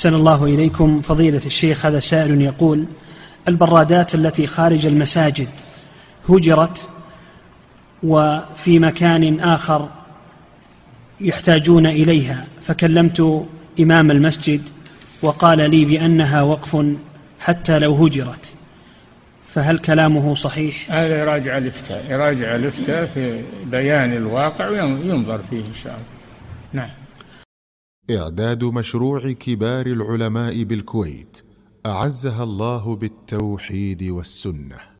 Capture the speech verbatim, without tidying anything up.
أحسن الله إليكم فضيلة الشيخ. هذا سائل يقول: البرادات التي خارج المساجد هجرت وفي مكان آخر يحتاجون إليها، فكلمت إمام المسجد وقال لي بأنها وقف حتى لو هجرت، فهل كلامه صحيح؟ هذا يراجع الإفتاء يراجع الإفتاء في بيان الواقع وينظر فيه إن شاء الله. نعم. إعداد مشروع كبار العلماء بالكويت أعزها الله بالتوحيد والسنة.